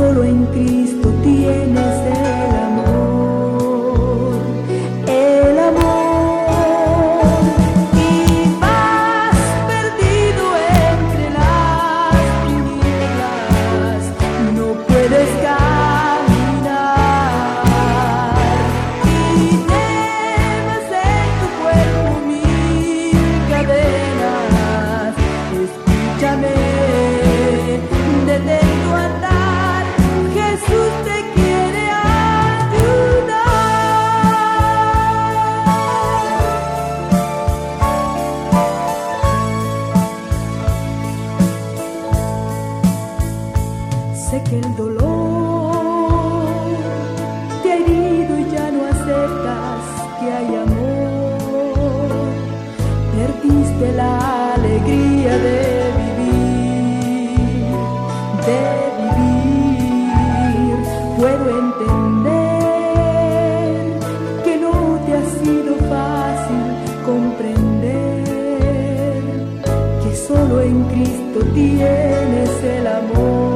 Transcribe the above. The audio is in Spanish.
solo en Cristo tienes el amor, el amor. Y vas perdido entre las tinieblas, no puedes caminar y llevas en tu cuerpo mil cadenas. Escúchame, detén tu andar, Jesús te quiere ayudar. Sé que el dolor te ha herido y ya no aceptas que hay amor. Perdiste la alegría de vivir, de vivir. Puedo entender que no te ha sido fácil comprender que solo en Cristo tienes el amor.